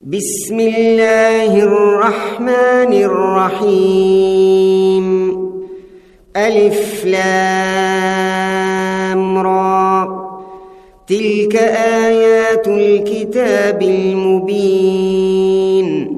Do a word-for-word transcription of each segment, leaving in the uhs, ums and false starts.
بسم الله الرحمن الرحيم. ألف لام را، تلك آيات الكتاب المبين.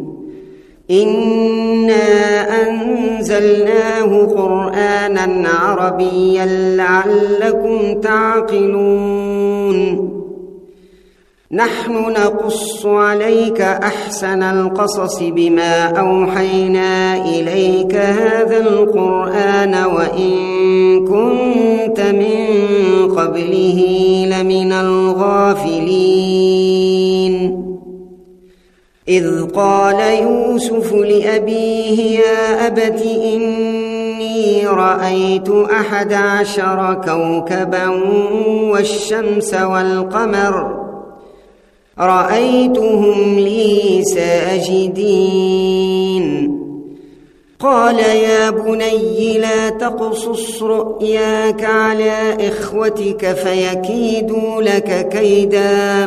إنا أنزلناه قرآنا عربيا لعلكم تعقلون. نحن نقص عليك أحسن القصص بما أوحينا إليك هذا القرآن وإن كنت من قبله لمن الغافلين. إذ قال يوسف لأبيه يا أبت إني رأيت أحد عشر كوكبا والشمس والقمر رأيتهم لي ساجدين. قال يا بني لا تقصص رؤياك على إخوتك فيكيدوا لك كيدا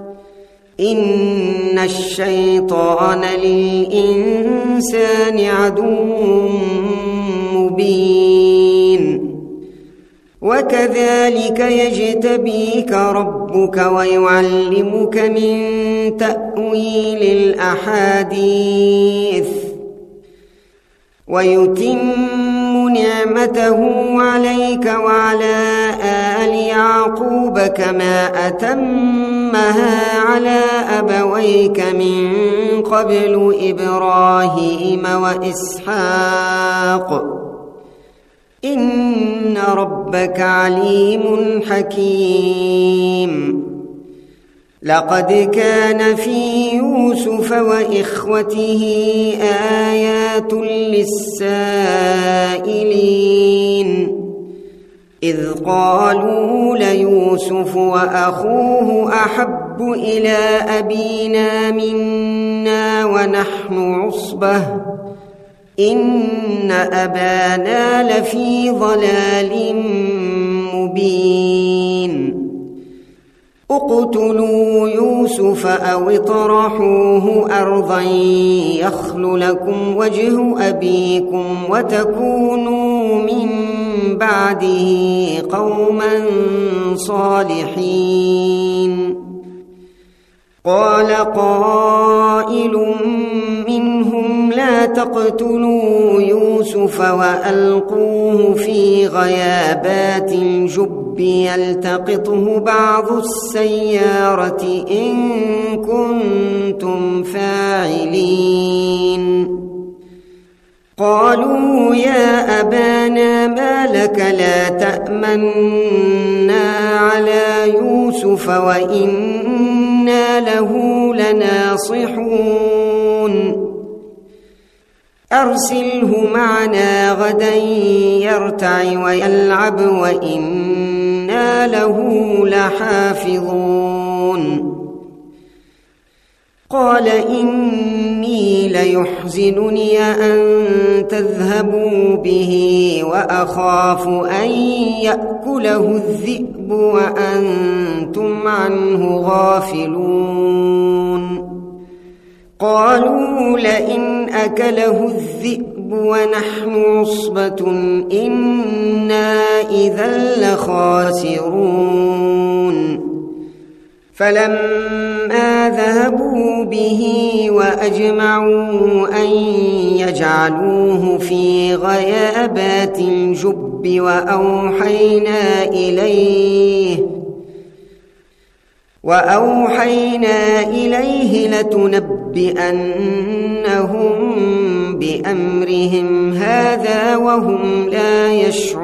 إن الشيطان للإنسان عدو مبين. وكذلك يجتبيك ربك ويعلمك من تأويل الأحاديث ويتم نعمته عليك وعلى آل يعقوب كما أتمها على أبويك من قبل إبراهيم وإسحاق إن ربك عليم حكيم. لقد كان في يوسف وإخوته آيات للسائلين إذ قالوا ليوسف وأخوه أحب إلى أبينا منا ونحن عصبة إن أبانا لفي ضلال مبين. اقتلوا يوسف أو اطرحوه أرضا يخل لكم وجه أبيكم وتكونوا من بعده قوما صالحين. قال قائل منهم لا تقتلوا يوسف وألقوه في غيابات الجب يلتقطه بعض السيارة إن كنتم فاعلين. قالوا يا أبانا ما لك لا تأمنا على يوسف وإنا له لناصحون. أرسله معنا غدا يرتع ويلعب وإنا له لحافظون. قال إني ليحزنني أن تذهبوا به وأخاف أن يأكله الذئب وأنتم عنه غافلون. قالوا لئن أكله الذئب ونحن عصبة إنا إذا لخاسرون. فلما ذهبوا به وأجمعوا أن يجعلوه في غيابات الجب وأوحينا إليه وأوحينا إليه لتنبئنهم بأمرهم هذا وهم لا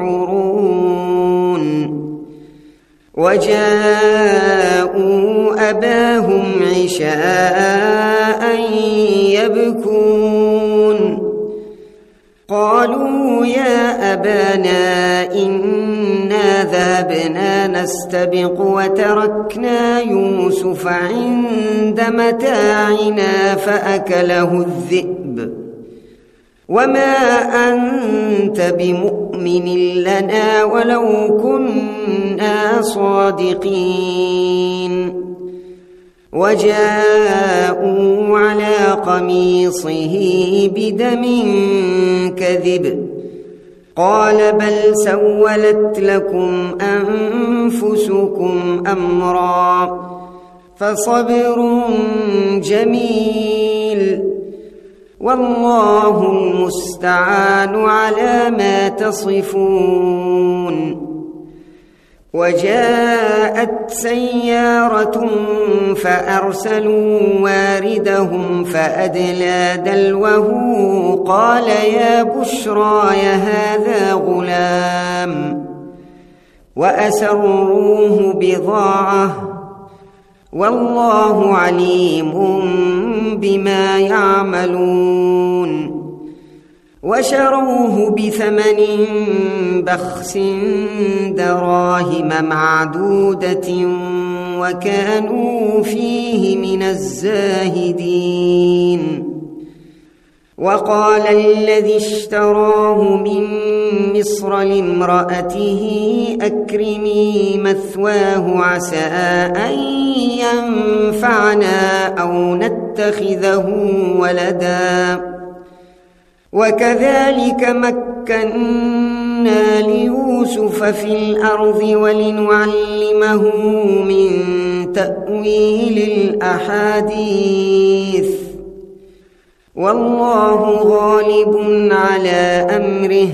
يشعرون. وجاءوا أباهم عشاء يبكون. قالوا يا أبانا إنا ذهبنا نستبق وتركنا يوسف عند متاعنا فأكله الذئب وما أنت بمؤمن لنا ولو كنا صادقين. وجاءوا قميصه بدم كذب قال بل سولت لكم أنفسكم أمرا فصبر جميل والله المستعان على ما تصفون. وجاءت سيارة فأرسلوا واردهم فأدلى دلوه قال يا بشراي هذا غلام وأسروه بضاعة والله عليم بما يعملون. وشروه بثمن بخس دراهم معدودة وكانوا فيه من الزاهدين. وقال الذي اشتراه من مصر لامرأته أكرمي مثواه عسى أن ينفعنا أو نتخذه ولدا وكذلك مكنا ليوسف في الأرض ولنعلمه من تأويل الأحاديث والله غالب على أمره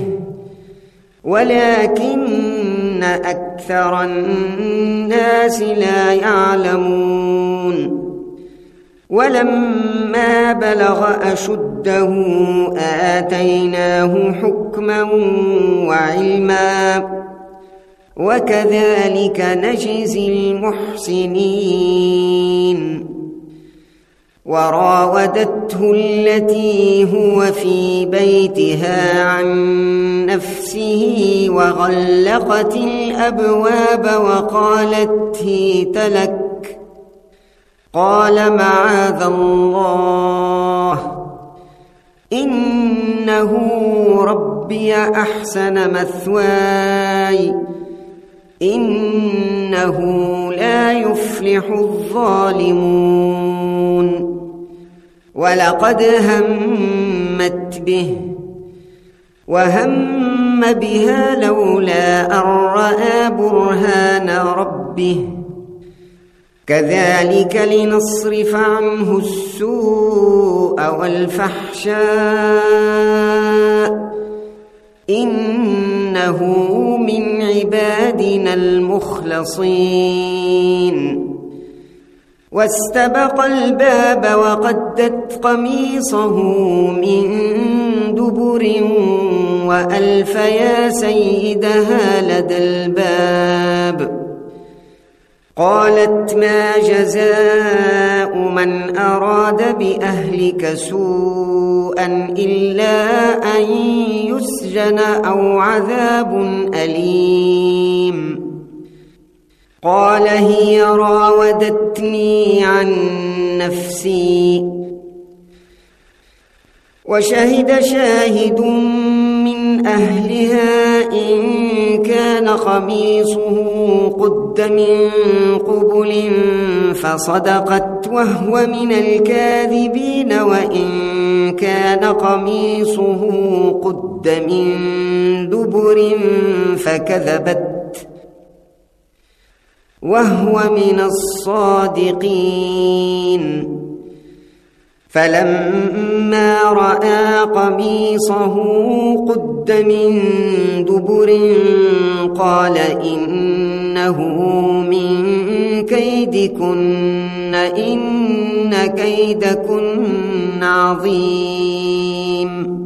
ولكن أكثر الناس لا يعلمون. ولما بلغ أشده آتيناه حكما وعلما وكذلك نجزي المحسنين. وراودته التي هو في بيتها عن نفسه وغلقت الأبواب وقالت هيت لك قال معاذ الله إنه ربي أحسن مثواي إنه لا يفلح الظالمون. ولقد همت به وهم بها لولا أن رأى برهان ربه كذلك لنصرف عنه السوء والفحشاء إنه من عبادنا المخلصين. واستبق الباب وقدت قميصه من دبر وألف يا سيدها لدى الباب قالت ما جزاء من أراد بأهلك سوءا إلا أن يسجن أو عذاب أليم. قال هي راودتني عن نفسي. وشهد شاهد من أهلها إن كان قميصه قد من قبل فصدقت وهو من الكاذبين وإن كان قميصه قد من دبر فكذبت وهو من الصادقين. فلما رأى قميصه قد من دبر قال إنه من كيدكن إن كيدكن عظيم.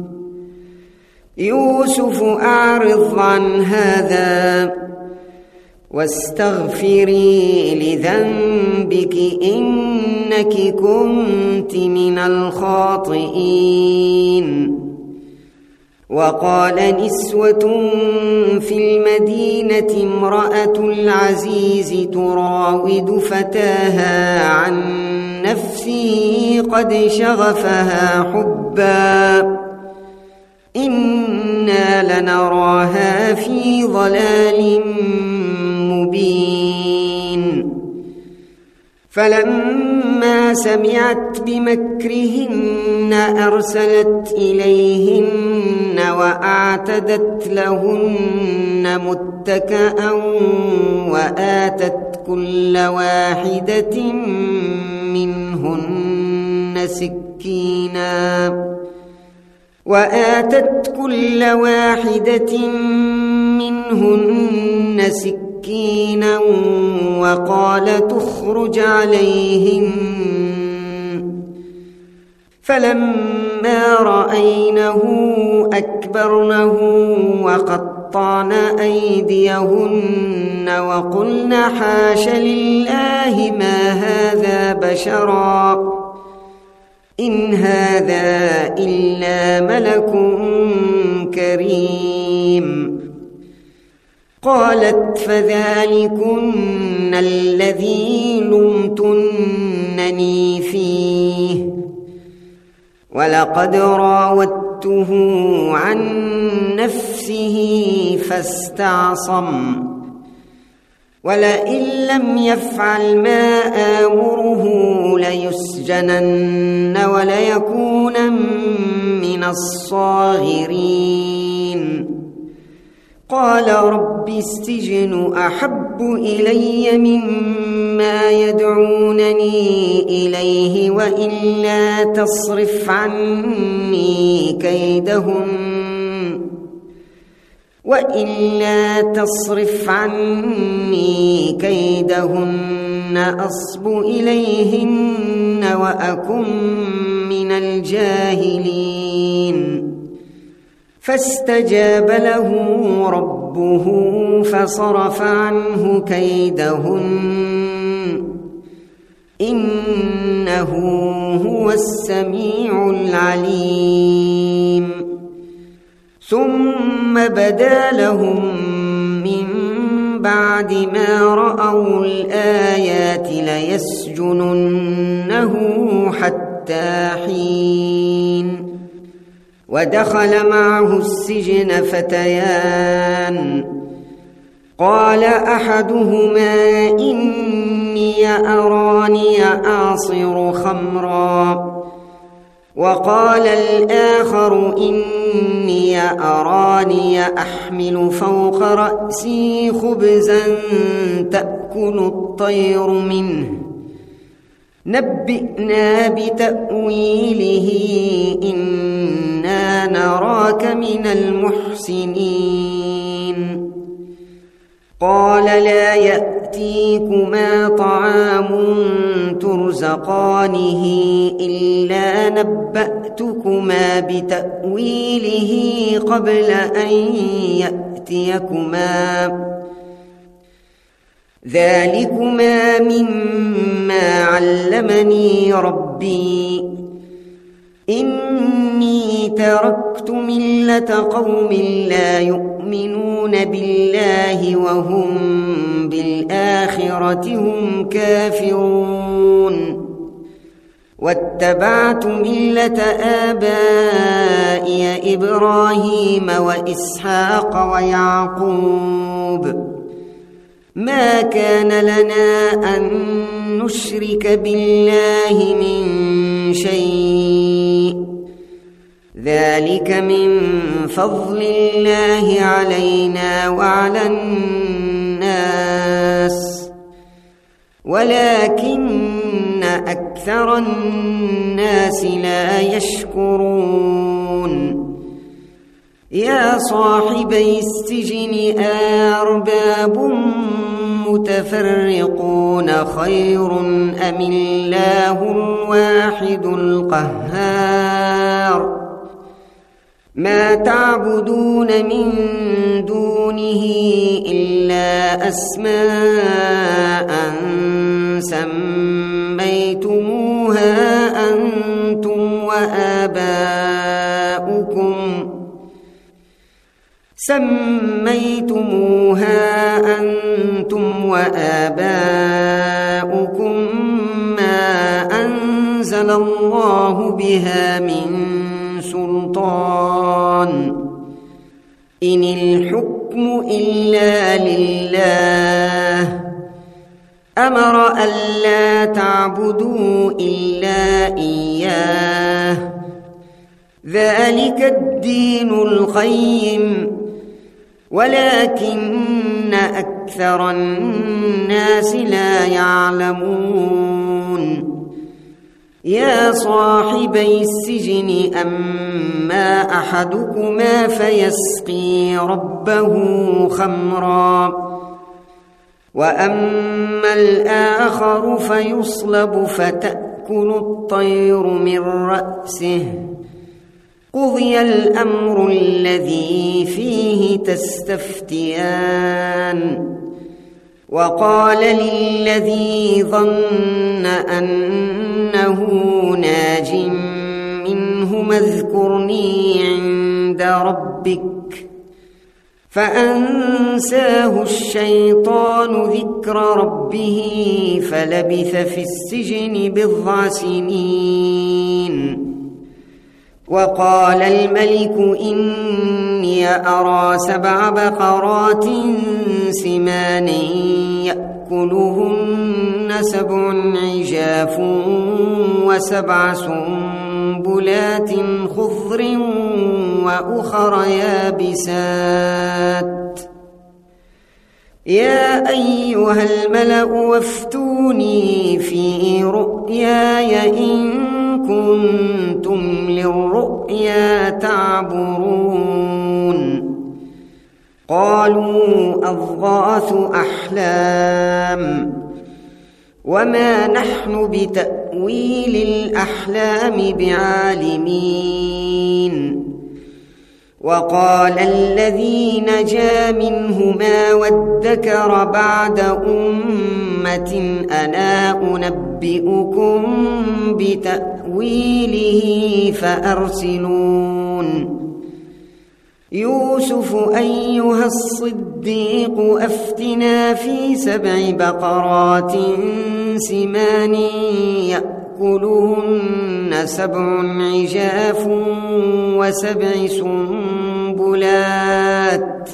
يوسف أعرض عن هذا واستغفري لذنبك إنك كنت من الخاطئين. وقال نسوة في المدينة امرأة العزيز تراود فتاها عن نفسه قد شغفها حبا إنا لنراها في ضلال مبين. فلما فلما سمعت بمكرهن أرسلت إليهن وأعتدت لهن متكئا وآتت كل واحدة منهن سكينا وآتت كل واحدة منهن سكينا وقالت اخرج عليهن فلما رأينه أكبرنه وقطعن أيديهن وقلن حاش لله ما هذا بشرا إن هذا إلا ملك كريم. قالت فذلكن الذي لمتنني فيه ولقد راودته عن نفسه فاستعصم ولئن لم يفعل ما آمره ليسجنن وليكونن من الصاغرين. قال رب السجن أحب إلي مما يدعونني إليه وإلا تصرف عني كيدهن وإلا تصرف عني كيدهن أصب إليهن وأكن من الجاهلين. فاستجاب له ربه فصرف عنه كيدهن إنه هو السميع العليم. ثم بدا لهم من بعد ما رأوا الآيات ليسجننه حتى حين. ودخل معه السجن فتيان قال أحدهما إني أراني أعصر خمرا وقال الآخر إني أراني أحمل فوق رأسي خبزا تأكل الطير منه نبئنا بتأويله إنا نراك من المحسنين. قال لا يأتيكما طعام ترزقانه إلا نبأتكما بتأويله قبل أن يأتيكما ذلكما مما علمني ربي إني تركت ملة قوم لا يؤمنون بالله وهم بالآخرة هم كافرون واتبعت ملة آبائي إبراهيم وإسحاق ويعقوب ما كان لنا أن نشرك بالله من شيء ذلك من فضل الله علينا وعلى الناس ولكن أكثر الناس لا يشكرون. يا صاحبي السجن أرباب متفرقون خير أم الله الواحد القهار ما تعبدون من دونه إلا أسماء سميتموها أنتم وآباؤكم سميتموها أنتم وآباؤكم ما أنزل الله بها من سلطان إن الحكم إلا لله أمر ألا تعبدوا إلا إياه ذلك الدين القيم ولكن أكثر الناس لا يعلمون يا صاحبي السجن أما أحدكما فيسقي ربه خمرا وأما الآخر فيصلب فتأكل الطير من رأسه قضي الأمر الذي فيه تستفتيان وقال للذي ظن أنه ناج منهما اذكرني عند ربك فأنساه الشيطان ذكر ربه فلبث في السجن بضع سنين وقال الملك إني أرى سبع بقرات سمان يأكلهن سبع عجاف وسبع سنبلات خضر وأخر يابسات يا أيها الملأ وافتوني في رؤياي إن كنتم للرؤيا تعبرون قالوا أضغاث أحلام وما نحن بتأويل الأحلام بعالمين وقال الذي نجا منهما وادكر بعد أمة أنا أنبئكم بتأويله فأرسلون يوسف أيها الصديق أفتنا في سبع بقرات سمان يأكلهن سبع عجاف وسبع سنبلات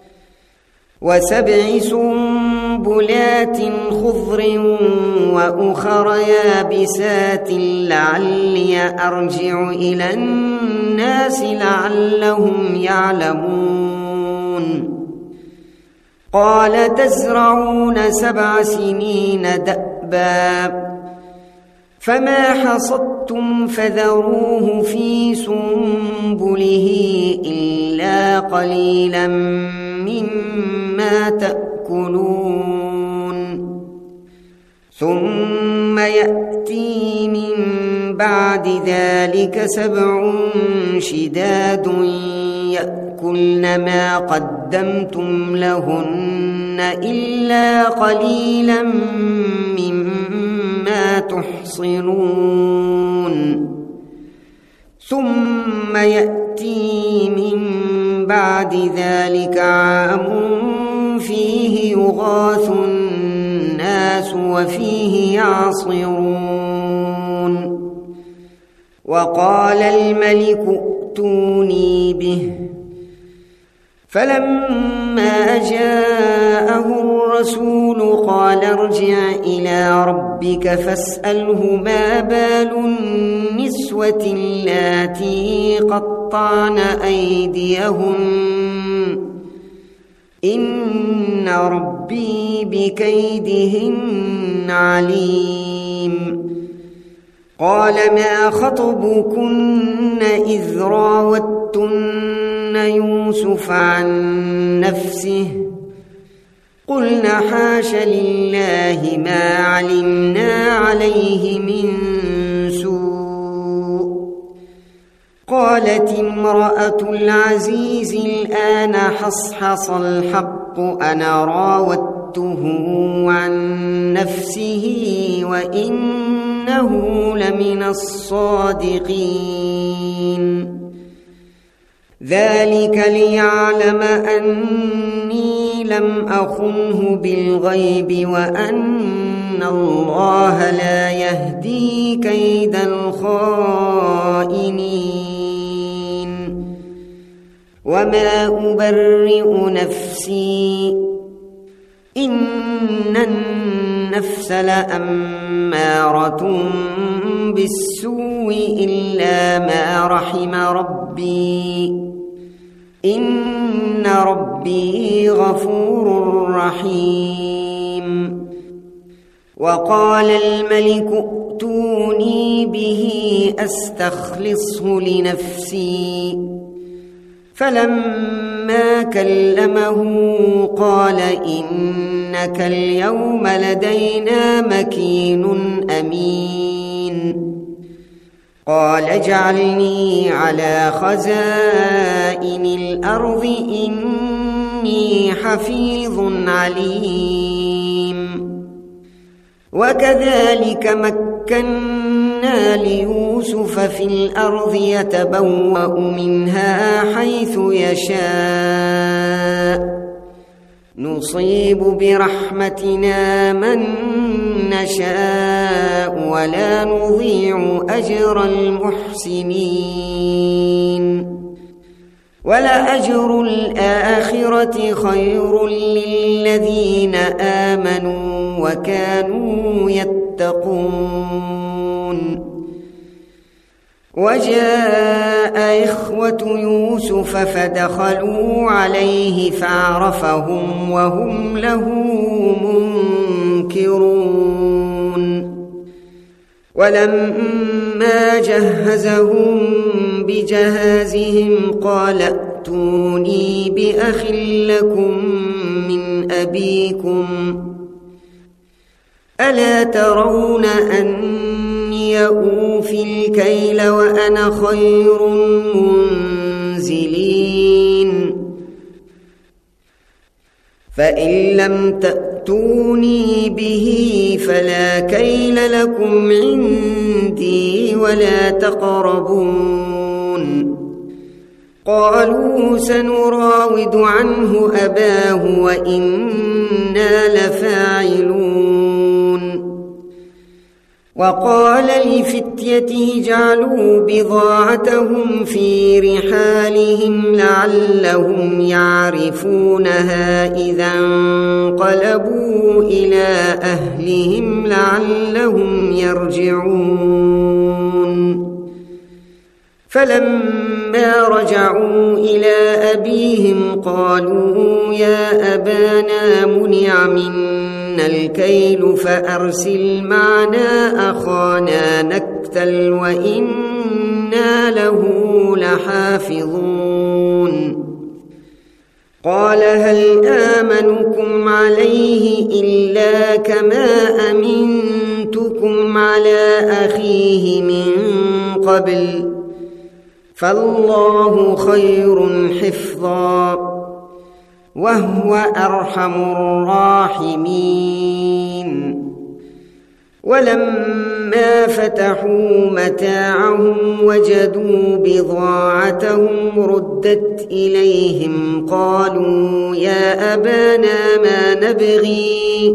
وسبع سنبلات خضر وأخر يابسات لعلي أرجع إلى الناس لعلهم يعلمون قال تزرعون سبع سنين دأبا فما حصدتم فذروه في سنبله إلا قليلا مما تأكلون ثم يأتي من بعد ذلك سبع شداد يأكلن ما قدمتم لهن إلا قليلا مما تحصنون ثم يأتي من بعد ذلك عام فيه يغاث الناس وفيه يعصرون وقال الملك ائتوني به فلما جاءه الرسول قال ارجع إلى ربك فاسأله ما بال النسوة اللاتي قطعن أيديهن إن ربي بكيدهن عليم قال ما خطبكن إذ راوتن يوسف عن نفسه قلنا حاش لله ما علمنا عليه من سوء قالت امرأة العزيز الآن حصحص الحق أنا راودته عن نفسه وإنه لمن الصادقين ذلك ليعلم أني لم أخنه بالغيب وأن الله لا يهدي كيد الخائنين وما أبرئ نفسي إن النفس لأمارة بالسوء إلا ما رحم ربي إن ربي غفور رحيم. وقال الملك ائتوني به أستخلصه لنفسي فلما كلمه قال إنك اليوم لدينا مكين أمين. قال اجعلني على خزائن الأرض إني حفيظ عليم. وكذلك مكنا ليوسف في الأرض يتبوأ منها حيث يشاء نصيب برحمتنا من نشاء ولا نضيع أجر المحسنين. ولأجر الآخرة خير للذين آمنوا وكانوا يتقون. وجاء إخوة يوسف فدخلوا عليه فعرفهم وهم له منكرون. ولما جهزهم بجهازهم قال ائتوني بأخ لكم من أبيكم ألا ترون أني أوفي الكيل وأنا خير منزلين. فإن لم تأتوني به فلا كيل لكم عندي ولا تقربون. قالوا سنراود عنه أباه وإنا لفاعلون. وقال لفتيته جعلوا بضاعتهم في رحالهم لعلهم يعرفونها إذا انقلبوا إلى أهلهم لعلهم يرجعون. فلما رجعوا إلى أبيهم قالوا يا أبانا منع منا الكيل فأرسل معنا أخانا نكتل وإنا له لحافظون. قال هل آمنكم عليه إلا كما أمنتكم على أخيه من قبل فالله خير حفظا وهو أرحم الراحمين. ولما فتحوا متاعهم وجدوا بضاعتهم ردت إليهم قالوا يا أبانا ما نبغي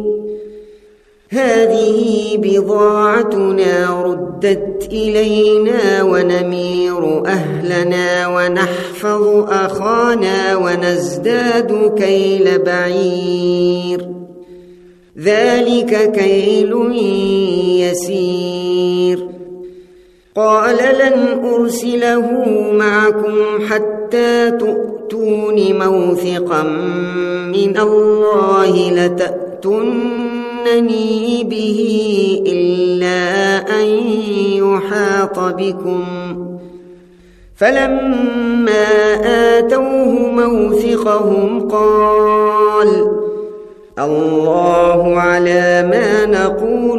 هذه بضاعتنا ردت إلينا ونمير أهلنا ونحفظ أخانا ونزداد كيل بعير ذلك كيل يسير. قال لن أرسله معكم حتى تؤتون موثقا من الله لتأتونني به إلا أن يحاط بكم. فلما آتوه موثقهم قال الله على ما نقول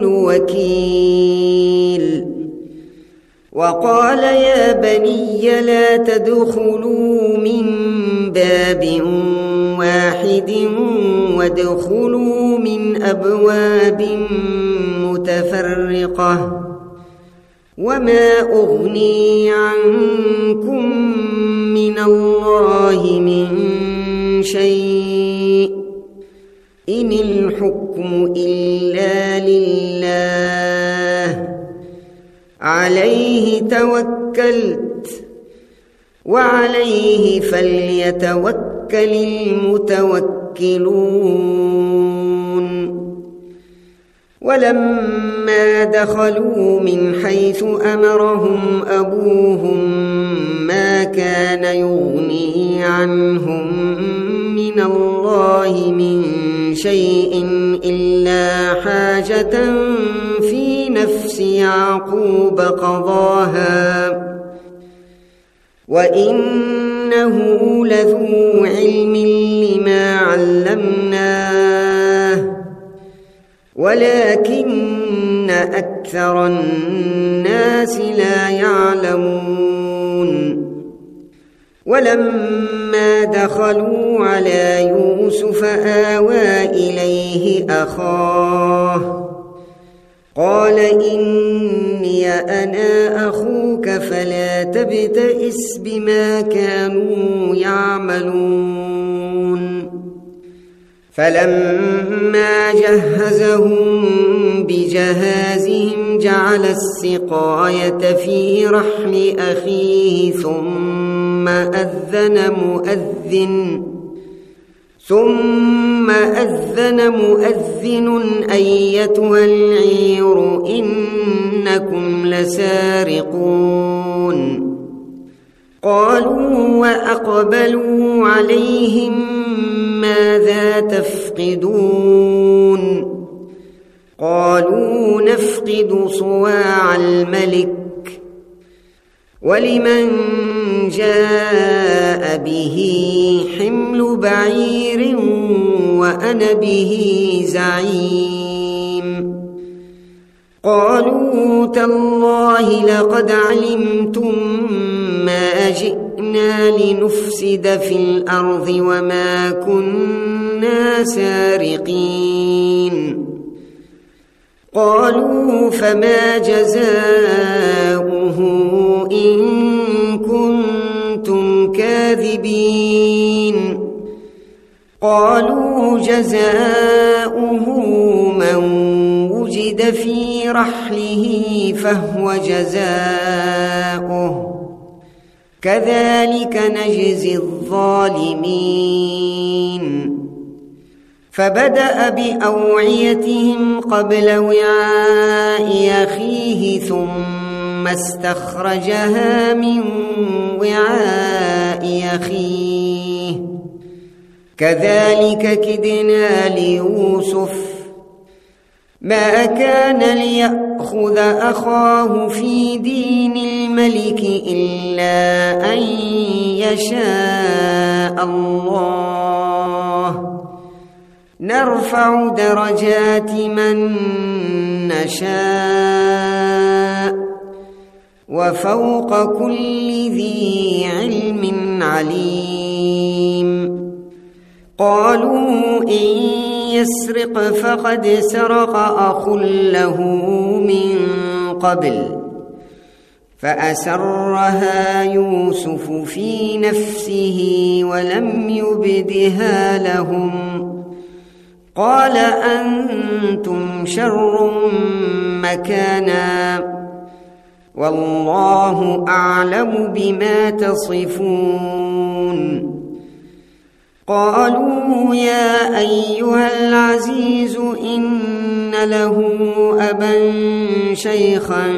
وكيل. وقال يا بني لا تدخلوا من باب واحد وادخلوا من أبواب متفرقة وما أغني عنكم من الله من شيء إن الحكم إلا لله عليه توكلت وعليه فليتوكل المتوكلون. ولما دخلوا من حيث أمرهم أبوهم ما كان يغني عنهم من الله من شيء إلا حاجة في نفس يعقوب قضاها وإنه لذو علم لما علمناه ولكن أكثر الناس لا يعلمون. ولما دخلوا على يوسف آوى إليه أخاه قال إني أنا أخوك فلا تبتئس بما كانوا يعملون. فلما جهزهم بجهازهم جعل السقاية في رحل أخيه ثم أذن مؤذن ثم أذن مؤذن أيتها العير إنكم لسارقون. قالوا وأقبلوا عليهم ماذا تفقدون؟ قالوا نفقد صواع الملك ولمن جاء به حمل بعير وأنا به زعيم. قالوا تالله لقد علمتم ما جئنا لنفسد في الأرض وما كنا سارقين. قالوا فما جزاؤه إن كنتم كاذبين؟ قالوا جزاؤه من وجد في رحله فهو جزاؤه كذلك نجزي الظالمين. فبدأ بأوعيتهم قبل وعاء أخيه ثم استخرجها من وعاء أخيه كذلك كدنا ليوسف ما كان ليأخذ أخاه في دين الملك إلا أن يشاء الله نرفع درجات من نشاء وفوق كل ذي علم عليم. قالوا إن يسرق فقد سرق أخ له من قبل فأسرها يوسف في نفسه ولم يبدها لهم قال أنتم شر مكانا والله أعلم بما تصفون. قالوا يا أيها العزيز إن له أبا شيخا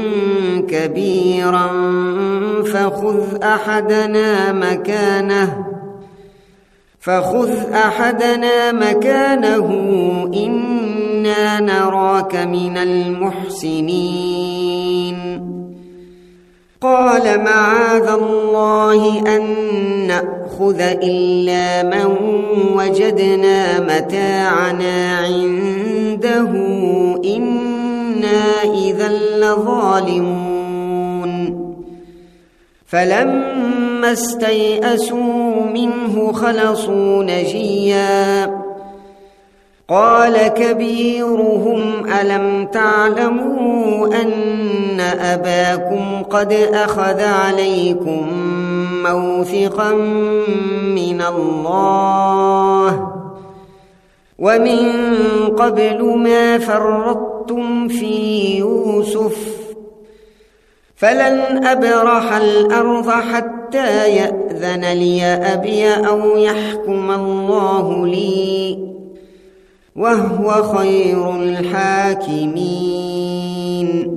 كبيرا فخذ أحدنا مكانه فخذ أحدنا مكانه إنا نراك من المحسنين. قال معاذ الله أن نأخذ إلا من وجدنا متاعنا عنده إنا إذا لظالمون. فلما استيئسوا منه خلصوا نجيا قال كبيرهم ألم تعلموا أن أباكم قد أخذ عليكم موثقا من الله ومن قبل ما فرطتم في يوسف فلن أبرح الأرض حتى يأذن لي أبي أو يحكم الله لي وهو خير الحاكمين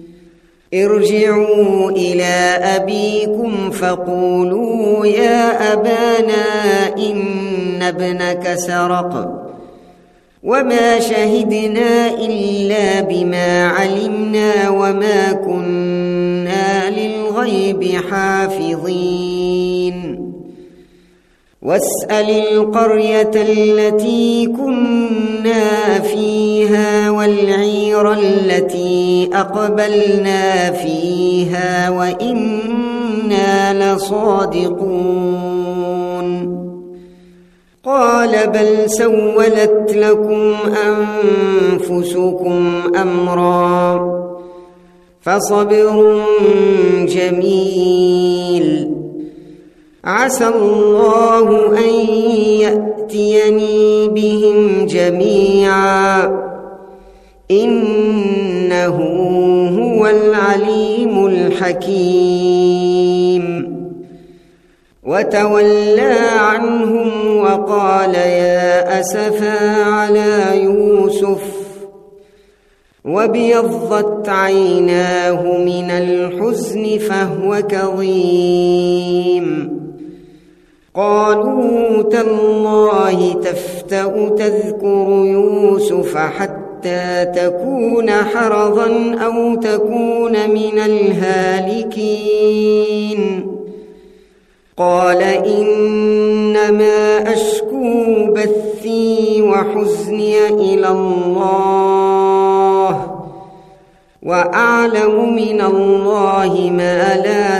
ارجعوا إلى أبيكم فقولوا يا أبانا إن ابنك سرق وما شهدنا إلا بما علمنا وما كنا للغيب حافظين واسأل القرية التي كنا فيها والعير التي أقبلنا فيها وإنا لصادقون قال بل سولت لكم أنفسكم أمرا فصبر جميل عسى الله أن يأتيني بهم جميعا إنه هو العليم الحكيم وتولى عنهم وقال يا أسفا على يوسف وابيضت عيناه من الحزن فهو كظيم قالوا تالله تفتأ تذكر يوسف حتى تكون حرضا أو تكون من الهالكين قال إنما أشكو بثي وحزني إلى الله وأعلم من الله ما لا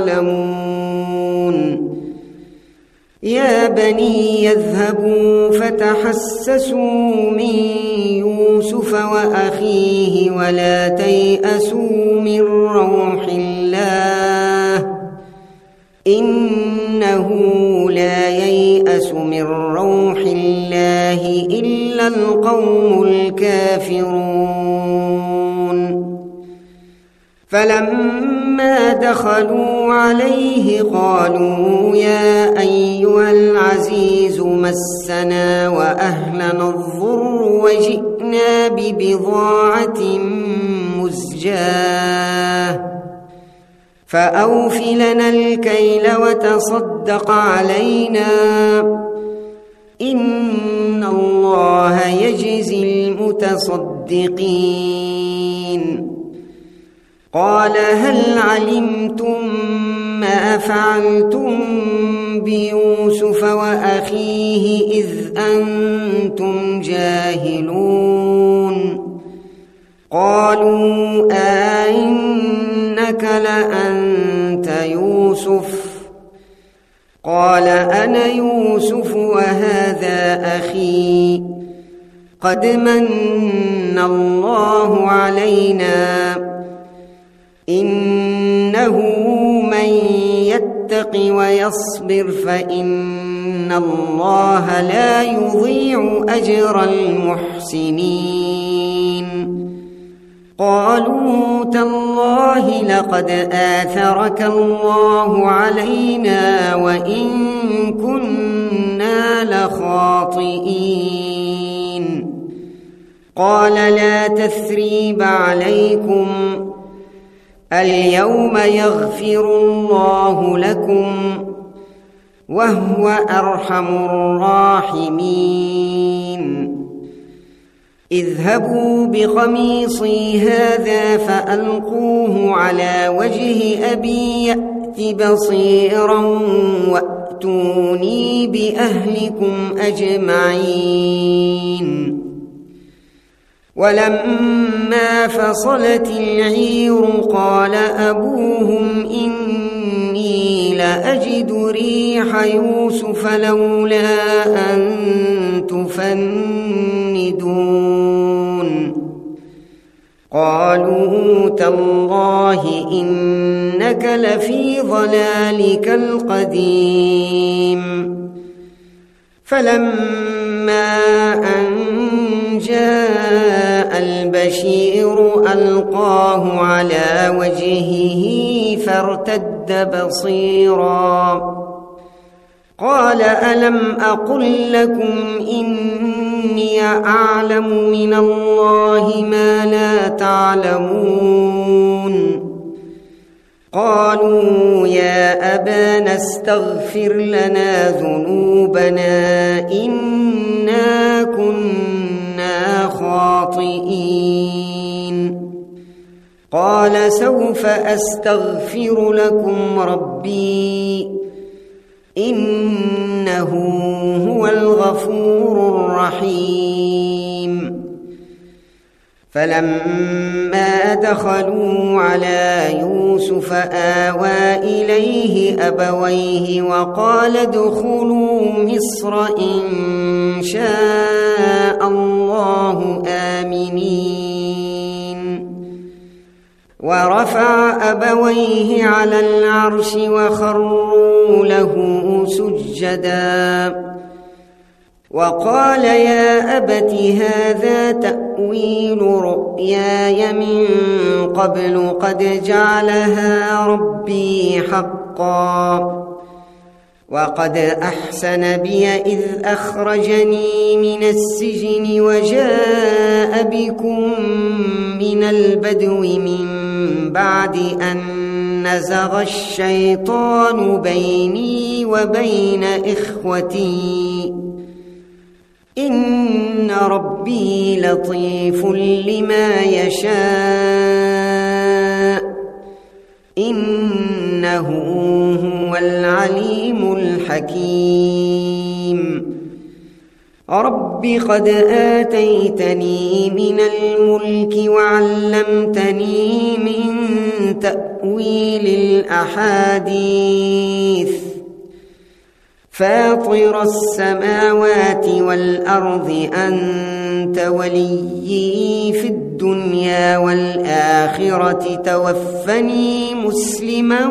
تعلمون يا بني يذهبوا فتحسسوا من يوسف وأخيه ولا تيأسوا من روح الله إنه لا ييأس من روح الله إلا القوم الكافرون فلما دخلوا عليه قالوا يا أيها العزيز مسنا وأهلنا الضر وجئنا ببضاعة مزجاة فأوف لنا الكيل وتصدق علينا إن الله يجزي المتصدقين قال هل علمتم ما فعلتم بيوسف وأخيه إذ أنتم جاهلون قالوا أئنك لأنت يوسف قال أنا يوسف وهذا أخي قد من الله علينا إنه من يتق ويصبر فإن الله لا يضيع أجر المحسنين قالوا تالله لقد آثرك الله علينا وإن كنا لخاطئين قال لا تثريب عليكم اليوم يغفر الله لكم وهو أرحم الراحمين اذهبوا بقميصي هذا فألقوه على وجه أبي يأت بصيرا وأتوني بأهلكم أجمعين ولما فصلت العير قال أبوهم إني لأجد ريح يوسف لولا أن تفندون قالوا تالله إنك لفي ضلالك القديم فلما أن جاء البشير ألقاه على وجهه فارتد بصيرا قال ألم أقل لكم إني أعلم من الله ما لا تعلمون قالوا يا أبانا استغفر لنا ذنوبنا إنا كنا خاطئين قال سوف أستغفر لكم ربي إنه هو الغفور الرحيم فلما دخلوا على يوسف آوى إليه أبويه وقال ادخلوا مصر إن شاء الله آمنين ورفع أبويه على العرش وخروا له سجدا وقال يا أبت هذا تأويل رؤياي من قبل قد جعلها ربي حقا وقد أحسن بي إذ أخرجني من السجن وجاء بكم من البدو من بعد أن نزغ الشيطان بيني وبين إخوتي إن ربي لطيف لما يشاء إنه هو العليم الحكيم رب قد آتيتني من الملك وعلمتني من تأويل الأحاديث فاطر السماوات والأرض أنت وليي في الدنيا والآخرة توفني مسلما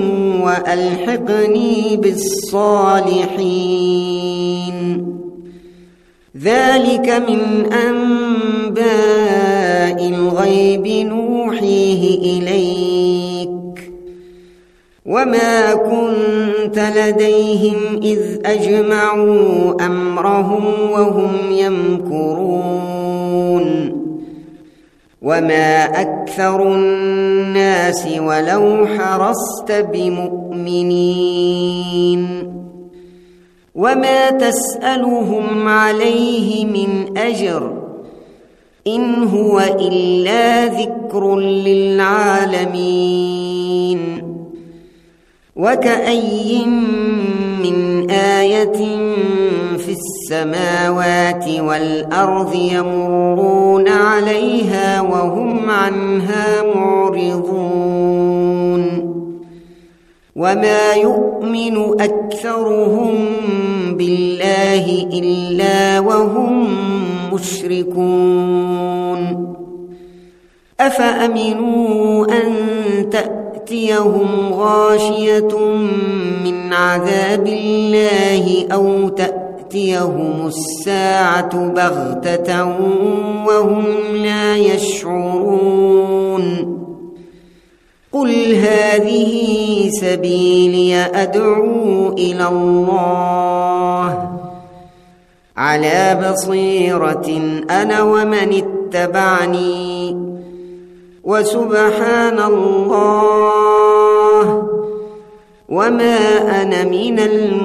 وألحقني بالصالحين ذلك من أنباء الغيب نوحيه إليك وما كنت لديهم إذ أجمعوا أمرهم وهم يمكرون وما أكثر الناس ولو حرصت بمؤمنين وما تسألهم عليه من أجر إن هو إلا ذكر للعالمين وكأي من آية في السماوات والأرض يمرون عليها وهم عنها معرضون وما يؤمن أكثرهم بالله إلا وهم مشركون أفأمنوا أن تأتيهم غاشية من عذاب الله أو تأتيهم الساعة بغتة وهم لا يشعرون قل هذه سبيلي أدعو إلى الله على بصيرة أنا ومن اتبعني وسبحان الله وما أنا من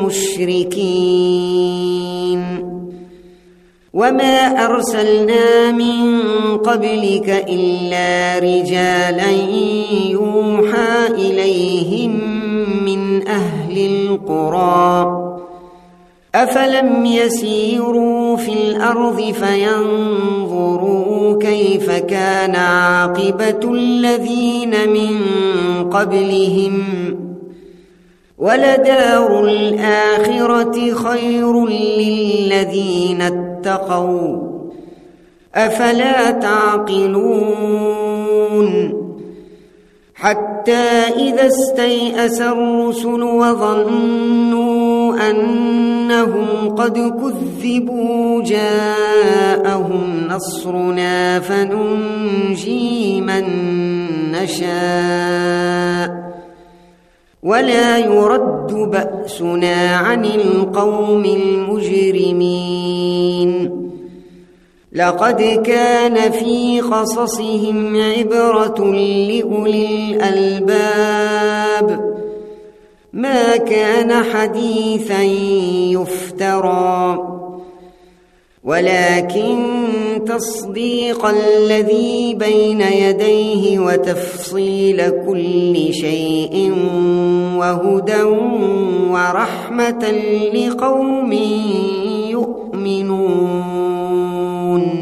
المشركين وما أرسلنا من قبلك إلا رجالا يوحى إليهم من أهل القرى أفلم يسيروا في الأرض فينظروا كيف كان عاقبة الذين من قبلهم ولدار الآخرة خير للذين اتقوا أفلا تعقلون حتى إذا استيأس الرسل وظنوا أنهم قد كذبوا جاءهم نصرنا فننجي من نشاء ولا يرد بأسنا عن القوم المجرمين لقد كان في قصصهم عبرة لأولي الألباب ما كان حديثا يفترى ولكن تصديق الذي بين يديه وتفصيل كل شيء وهدى ورحمة لقوم يؤمنون